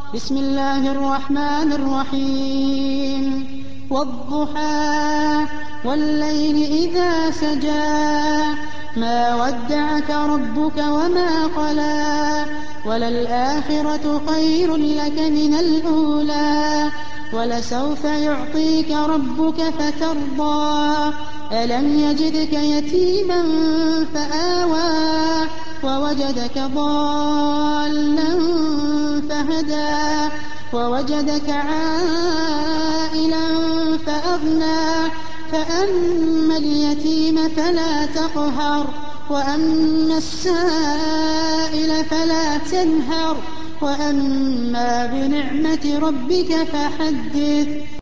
بسم الله الرحمن الرحيم والضحى والليل إذا سجى ما ودعك ربك وما قلى وللآخرة خير لك من الأولى ولسوف يعطيك ربك فترضى ألم يجدك يتيما فآوى ووجدك ضالا فهدى ووجدك عائلا فأغنى فأما اليتيم فلا تقهر وأما السائل فلا تنهر وأما بنعمة ربك فحدث